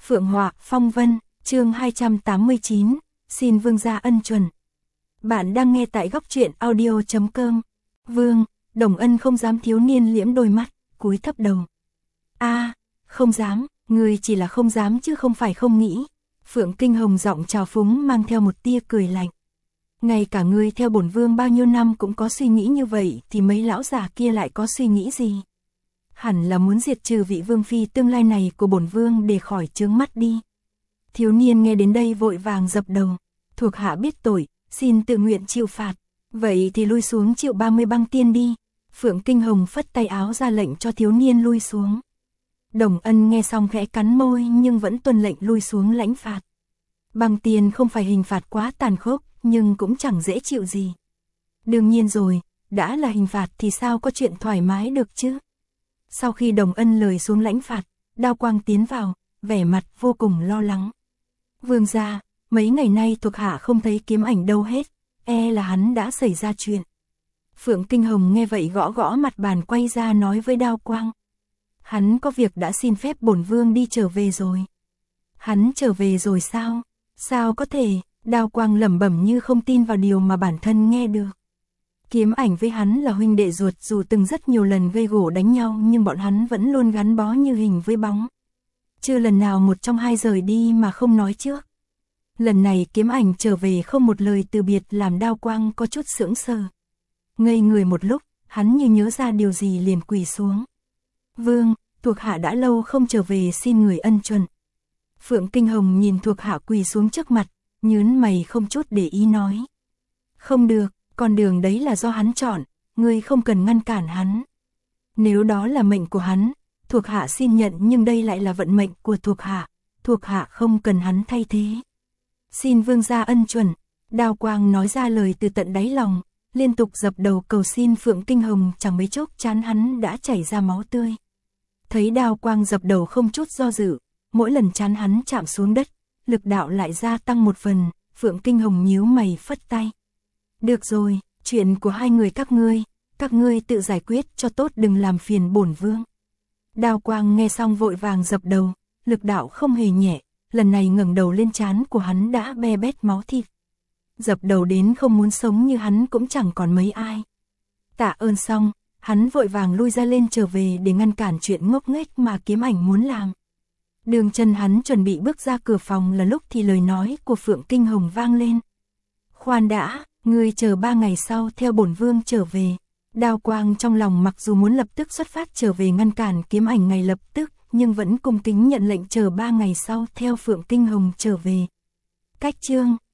Phượng Họa Phong Vân, chương 289, xin vương gia ân chuẩn. Bạn đang nghe tại góc truyện audio.com. Vương, Đồng Ân không dám, thiếu niên liễm đôi mắt, cúi thấp đầu. Không dám, người chỉ là không dám chứ không phải không nghĩ. Phượng Kinh Hồng giọng trào phúng mang theo một tia cười lạnh. Ngay cả ngươi theo bổn vương bao nhiêu năm cũng có suy nghĩ như vậy thì mấy lão già kia lại có suy nghĩ gì? Hẳn là muốn diệt trừ vị vương phi tương lai này của bổn vương để khỏi chướng mắt đi. Thiếu niên nghe đến đây vội vàng dập đầu. Thuộc hạ biết tội, xin tự nguyện chịu phạt. Vậy thì lui xuống chịu 30 băng tiên đi. Phượng Kinh Hồng phất tay áo ra lệnh cho thiếu niên lui xuống. Đồng Ân nghe xong khẽ cắn môi nhưng vẫn tuân lệnh lui xuống lãnh phạt. Băng tiên không phải hình phạt quá tàn khốc, nhưng cũng chẳng dễ chịu gì. Đương nhiên rồi, đã là hình phạt thì sao có chuyện thoải mái được chứ? Sau khi Đồng Ân lời xuống lãnh phạt, Đao Quang tiến vào, vẻ mặt vô cùng lo lắng. Vương gia, mấy ngày nay thuộc hạ không thấy kiếm ảnh đâu hết, là hắn đã xảy ra chuyện. Phượng Kinh Hồng nghe vậy gõ gõ mặt bàn quay ra nói với Đao Quang. Hắn có việc đã xin phép bổn vương đi trở về rồi. Hắn trở về rồi sao? Sao có thể? Đao Quang lẩm bẩm như không tin vào điều mà bản thân nghe được. Kiếm ảnh với hắn là huynh đệ ruột, dù từng rất nhiều lần gây gổ đánh nhau nhưng bọn hắn vẫn luôn gắn bó như hình với bóng. Chưa lần nào một trong hai rời đi mà không nói trước. Lần này kiếm ảnh trở về không một lời từ biệt làm Đao Quang có chút sững sờ. Ngây người một lúc, hắn như nhớ ra điều gì liền quỳ xuống. Vương, thuộc hạ đã lâu không trở về xin người ân chuẩn. Phượng Kinh Hồng nhìn thuộc hạ quỳ xuống trước mặt, nhướng mày không chút để ý nói. Không được, con đường đấy là do hắn chọn, ngươi không cần ngăn cản hắn. Nếu đó là mệnh của hắn, thuộc hạ xin nhận, nhưng đây lại là vận mệnh của thuộc hạ không cần hắn thay thế. Xin vương gia ân chuẩn. Đao Quang nói ra lời từ tận đáy lòng, liên tục dập đầu cầu xin Phượng Kinh Hồng, chẳng mấy chốc trán hắn đã chảy ra máu tươi. Thấy Đao Quang dập đầu không chút do dự, mỗi lần trán hắn chạm xuống đất, lực đạo lại gia tăng một phần. Phượng Kinh Hồng nhíu mày phất tay. Được rồi, chuyện của hai người các ngươi tự giải quyết cho tốt, đừng làm phiền bổn vương. Đao Quang nghe xong vội vàng dập đầu, lực đạo không hề nhẹ, lần này ngẩng đầu lên trán của hắn đã be bét máu thịt. Dập đầu đến không muốn sống như hắn cũng chẳng còn mấy ai. Tạ ơn xong, hắn vội vàng lui ra lên trở về để ngăn cản chuyện ngốc nghếch mà kiếm ảnh muốn làm. Đường chân hắn chuẩn bị bước ra cửa phòng là lúc thì lời nói của Phượng Kinh Hồng vang lên. Khoan đã, ngươi chờ 3 ngày sau theo bổn vương trở về. Đao Quang trong lòng mặc dù muốn lập tức xuất phát trở về ngăn cản kiếm ảnh ngay lập tức, nhưng vẫn cung kính nhận lệnh chờ 3 ngày sau theo Phượng Kinh Hồng trở về. Cách chương